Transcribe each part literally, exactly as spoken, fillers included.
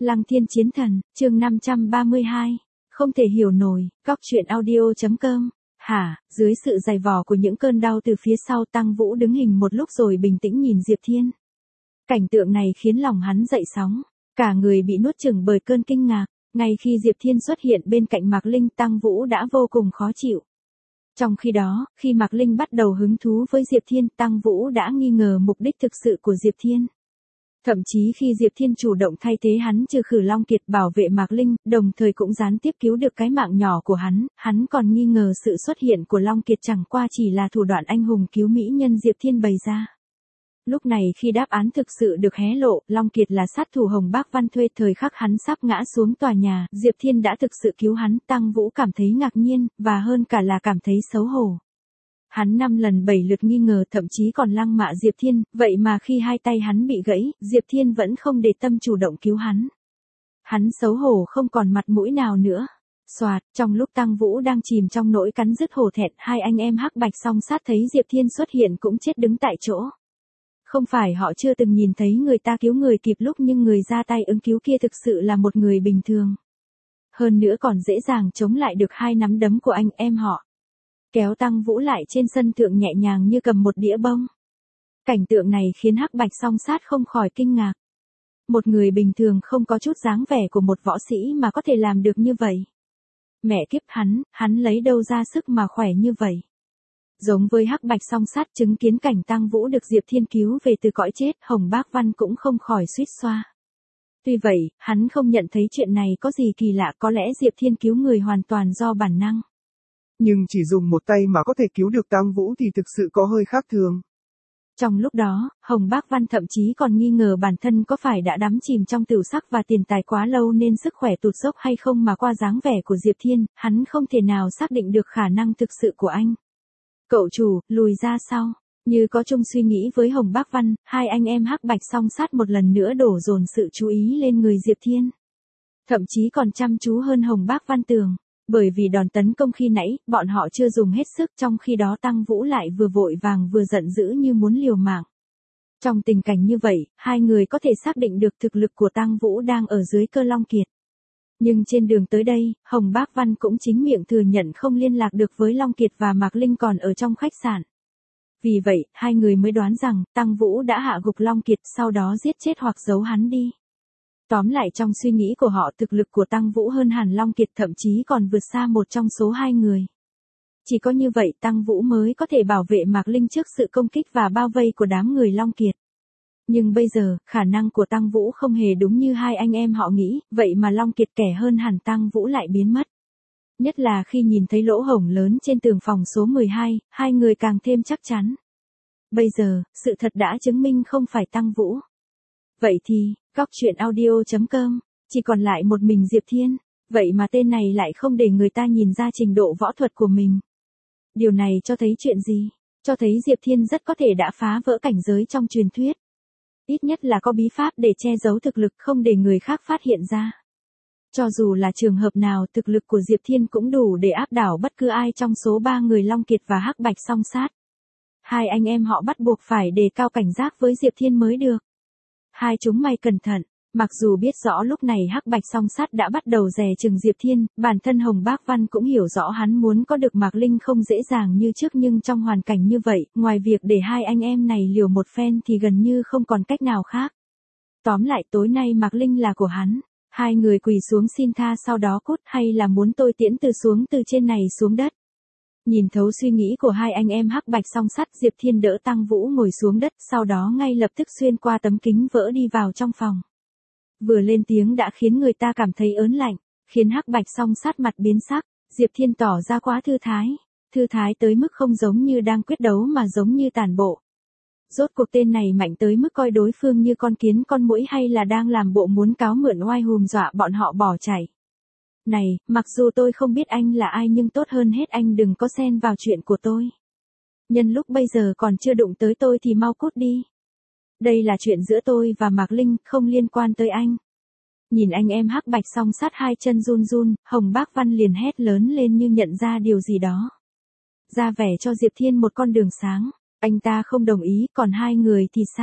Lăng Thiên Chiến Thần, chương năm trăm ba mươi hai. Không thể hiểu nổi, góc truyện audio chấm com. Hả, dưới sự giày vò của những cơn đau từ phía sau, Tăng Vũ đứng hình một lúc rồi bình tĩnh nhìn Diệp Thiên. Cảnh tượng này khiến lòng hắn dậy sóng, cả người bị nuốt chửng bởi cơn kinh ngạc. Ngay khi Diệp Thiên xuất hiện bên cạnh Mạc Linh, Tăng Vũ đã vô cùng khó chịu. Trong khi đó, khi Mạc Linh bắt đầu hứng thú với Diệp Thiên, Tăng Vũ đã nghi ngờ mục đích thực sự của Diệp Thiên. Thậm chí khi Diệp Thiên chủ động thay thế hắn trừ khử Long Kiệt bảo vệ Mạc Linh, đồng thời cũng gián tiếp cứu được cái mạng nhỏ của hắn, hắn còn nghi ngờ sự xuất hiện của Long Kiệt chẳng qua chỉ là thủ đoạn anh hùng cứu mỹ nhân Diệp Thiên bày ra. Lúc này khi đáp án thực sự được hé lộ, Long Kiệt là sát thủ Hồng Bác Văn thuê, thời khắc hắn sắp ngã xuống tòa nhà, Diệp Thiên đã thực sự cứu hắn, Tăng Vũ cảm thấy ngạc nhiên, và hơn cả là cảm thấy xấu hổ. Hắn năm lần bảy lượt nghi ngờ, thậm chí còn lăng mạ Diệp Thiên, vậy mà khi hai tay hắn bị gãy, Diệp Thiên vẫn không để tâm chủ động cứu hắn. Hắn xấu hổ không còn mặt mũi nào nữa. Soạt, trong lúc Tăng Vũ đang chìm trong nỗi cắn rứt hổ thẹn, hai anh em Hắc Bạch Song Sát thấy Diệp Thiên xuất hiện cũng chết đứng tại chỗ. Không phải họ chưa từng nhìn thấy người ta cứu người kịp lúc, nhưng người ra tay ứng cứu kia thực sự là một người bình thường. Hơn nữa còn dễ dàng chống lại được hai nắm đấm của anh em họ. Kéo Tăng Vũ lại trên sân thượng nhẹ nhàng như cầm một đĩa bông. Cảnh tượng này khiến Hắc Bạch Song Sát không khỏi kinh ngạc. Một người bình thường không có chút dáng vẻ của một võ sĩ mà có thể làm được như vậy. Mẹ kiếp hắn, hắn lấy đâu ra sức mà khỏe như vậy. Giống với Hắc Bạch Song Sát chứng kiến cảnh Tăng Vũ được Diệp Thiên cứu về từ cõi chết, Hồng Bác Văn cũng không khỏi suýt xoa. Tuy vậy, hắn không nhận thấy chuyện này có gì kỳ lạ, có lẽ Diệp Thiên cứu người hoàn toàn do bản năng. Nhưng chỉ dùng một tay mà có thể cứu được Tăng Vũ thì thực sự có hơi khác thường. Trong lúc đó, Hồng Bác Văn thậm chí còn nghi ngờ bản thân có phải đã đắm chìm trong tửu sắc và tiền tài quá lâu nên sức khỏe tụt dốc hay không, mà qua dáng vẻ của Diệp Thiên, hắn không thể nào xác định được khả năng thực sự của anh. Cậu chủ, lùi ra sau. Như có chung suy nghĩ với Hồng Bác Văn, hai anh em Hắc Bạch Song Sát một lần nữa đổ dồn sự chú ý lên người Diệp Thiên. Thậm chí còn chăm chú hơn Hồng Bác Văn tưởng. Bởi vì đòn tấn công khi nãy, bọn họ chưa dùng hết sức, trong khi đó Tăng Vũ lại vừa vội vàng vừa giận dữ như muốn liều mạng. Trong tình cảnh như vậy, hai người có thể xác định được thực lực của Tăng Vũ đang ở dưới cơ Long Kiệt. Nhưng trên đường tới đây, Hồng Bác Văn cũng chính miệng thừa nhận không liên lạc được với Long Kiệt và Mạc Linh còn ở trong khách sạn. Vì vậy, hai người mới đoán rằng, Tăng Vũ đã hạ gục Long Kiệt, sau đó giết chết hoặc giấu hắn đi. Tóm lại trong suy nghĩ của họ, thực lực của Tăng Vũ hơn hẳn Long Kiệt, thậm chí còn vượt xa một trong số hai người. Chỉ có như vậy Tăng Vũ mới có thể bảo vệ Mạc Linh trước sự công kích và bao vây của đám người Long Kiệt. Nhưng bây giờ, khả năng của Tăng Vũ không hề đúng như hai anh em họ nghĩ, vậy mà Long Kiệt kẻ hơn hẳn Tăng Vũ lại biến mất. Nhất là khi nhìn thấy lỗ hổng lớn trên tường phòng số mười hai, hai người càng thêm chắc chắn. Bây giờ, sự thật đã chứng minh không phải Tăng Vũ. Vậy thì, góc truyện audio chấm com, chỉ còn lại một mình Diệp Thiên, vậy mà tên này lại không để người ta nhìn ra trình độ võ thuật của mình. Điều này cho thấy chuyện gì? Cho thấy Diệp Thiên rất có thể đã phá vỡ cảnh giới trong truyền thuyết. Ít nhất là có bí pháp để che giấu thực lực, không để người khác phát hiện ra. Cho dù là trường hợp nào, thực lực của Diệp Thiên cũng đủ để áp đảo bất cứ ai trong số ba người Long Kiệt và Hắc Bạch Song Sát. Hai anh em họ bắt buộc phải đề cao cảnh giác với Diệp Thiên mới được. Hai chúng mày cẩn thận. Mặc dù biết rõ lúc này Hắc Bạch Song Sát đã bắt đầu dè chừng Diệp Thiên, bản thân Hồng Bác Văn cũng hiểu rõ hắn muốn có được Mạc Linh không dễ dàng như trước, nhưng trong hoàn cảnh như vậy, ngoài việc để hai anh em này liều một phen thì gần như không còn cách nào khác. Tóm lại tối nay Mạc Linh là của hắn. Hai người quỳ xuống xin tha sau đó cút, hay là muốn tôi tiễn từ xuống từ trên này xuống đất. Nhìn thấu suy nghĩ của hai anh em Hắc Bạch Song Sát, Diệp Thiên đỡ Tăng Vũ ngồi xuống đất, sau đó ngay lập tức xuyên qua tấm kính vỡ đi vào trong phòng. Vừa lên tiếng đã khiến người ta cảm thấy ớn lạnh, khiến Hắc Bạch Song Sát mặt biến sắc. Diệp Thiên tỏ ra quá thư thái, thư thái tới mức không giống như đang quyết đấu mà giống như tản bộ. Rốt cuộc tên này mạnh tới mức coi đối phương như con kiến con muỗi, hay là đang làm bộ muốn cáo mượn oai hùm dọa bọn họ bỏ chạy. Này, mặc dù tôi không biết anh là ai nhưng tốt hơn hết anh đừng có xen vào chuyện của tôi. Nhân lúc bây giờ còn chưa đụng tới tôi thì mau cút đi. Đây là chuyện giữa tôi và Mạc Linh, không liên quan tới anh. Nhìn anh em Hắc Bạch Song Sát hai chân run run, Hồng Bác Văn liền hét lớn lên như nhận ra điều gì đó. Ra vẻ cho Diệp Thiên một con đường sáng. Anh ta không đồng ý, còn hai người thì sao?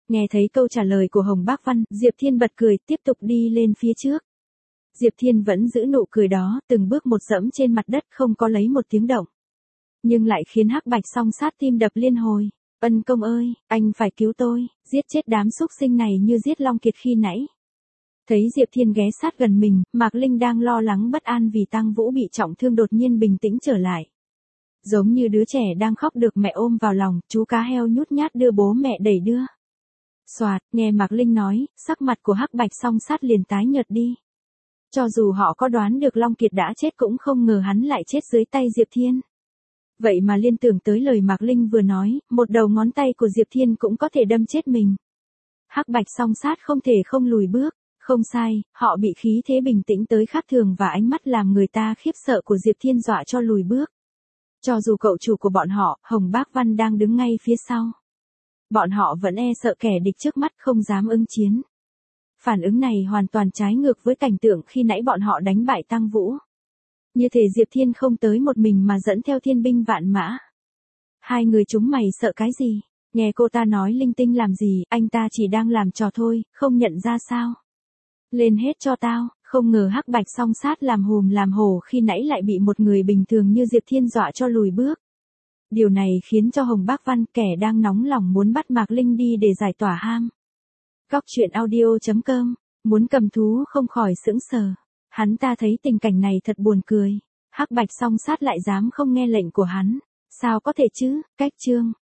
Nghe thấy câu trả lời của Hồng Bác Văn, Diệp Thiên bật cười, tiếp tục đi lên phía trước. Diệp Thiên vẫn giữ nụ cười đó, từng bước một dẫm trên mặt đất không có lấy một tiếng động. Nhưng lại khiến Hắc Bạch Song Sát tim đập liên hồi. Ân công ơi, anh phải cứu tôi, giết chết đám súc sinh này như giết Long Kiệt khi nãy. Thấy Diệp Thiên ghé sát gần mình, Mạc Linh đang lo lắng bất an vì Tăng Vũ bị trọng thương đột nhiên bình tĩnh trở lại. Giống như đứa trẻ đang khóc được mẹ ôm vào lòng, chú cá heo nhút nhát đưa bố mẹ đẩy đưa. Soạt, nghe Mạc Linh nói, sắc mặt của Hắc Bạch Song Sát liền tái nhợt đi. Cho dù họ có đoán được Long Kiệt đã chết cũng không ngờ hắn lại chết dưới tay Diệp Thiên. Vậy mà liên tưởng tới lời Mạc Linh vừa nói, một đầu ngón tay của Diệp Thiên cũng có thể đâm chết mình. Hắc Bạch Song Sát không thể không lùi bước, không sai, họ bị khí thế bình tĩnh tới khác thường và ánh mắt làm người ta khiếp sợ của Diệp Thiên dọa cho lùi bước. Cho dù cậu chủ của bọn họ, Hồng Bác Văn đang đứng ngay phía sau. Bọn họ vẫn e sợ kẻ địch trước mắt không dám ứng chiến. Phản ứng này hoàn toàn trái ngược với cảnh tượng khi nãy bọn họ đánh bại Tăng Vũ. Như thể Diệp Thiên không tới một mình mà dẫn theo thiên binh vạn mã. Hai người chúng mày sợ cái gì? Nghe cô ta nói linh tinh làm gì, anh ta chỉ đang làm trò thôi, không nhận ra sao? Lên hết cho tao, không ngờ Hắc Bạch Song Sát làm hùm làm hổ khi nãy lại bị một người bình thường như Diệp Thiên dọa cho lùi bước. Điều này khiến cho Hồng Bác Văn, kẻ đang nóng lòng muốn bắt Mạc Linh đi để giải tỏa ham. Góc truyện audio chấm com, muốn cầm thú không khỏi sững sờ. Hắn ta thấy tình cảnh này thật buồn cười. Hắc Bạch Song Sát lại dám không nghe lệnh của hắn. Sao có thể chứ, cách chương.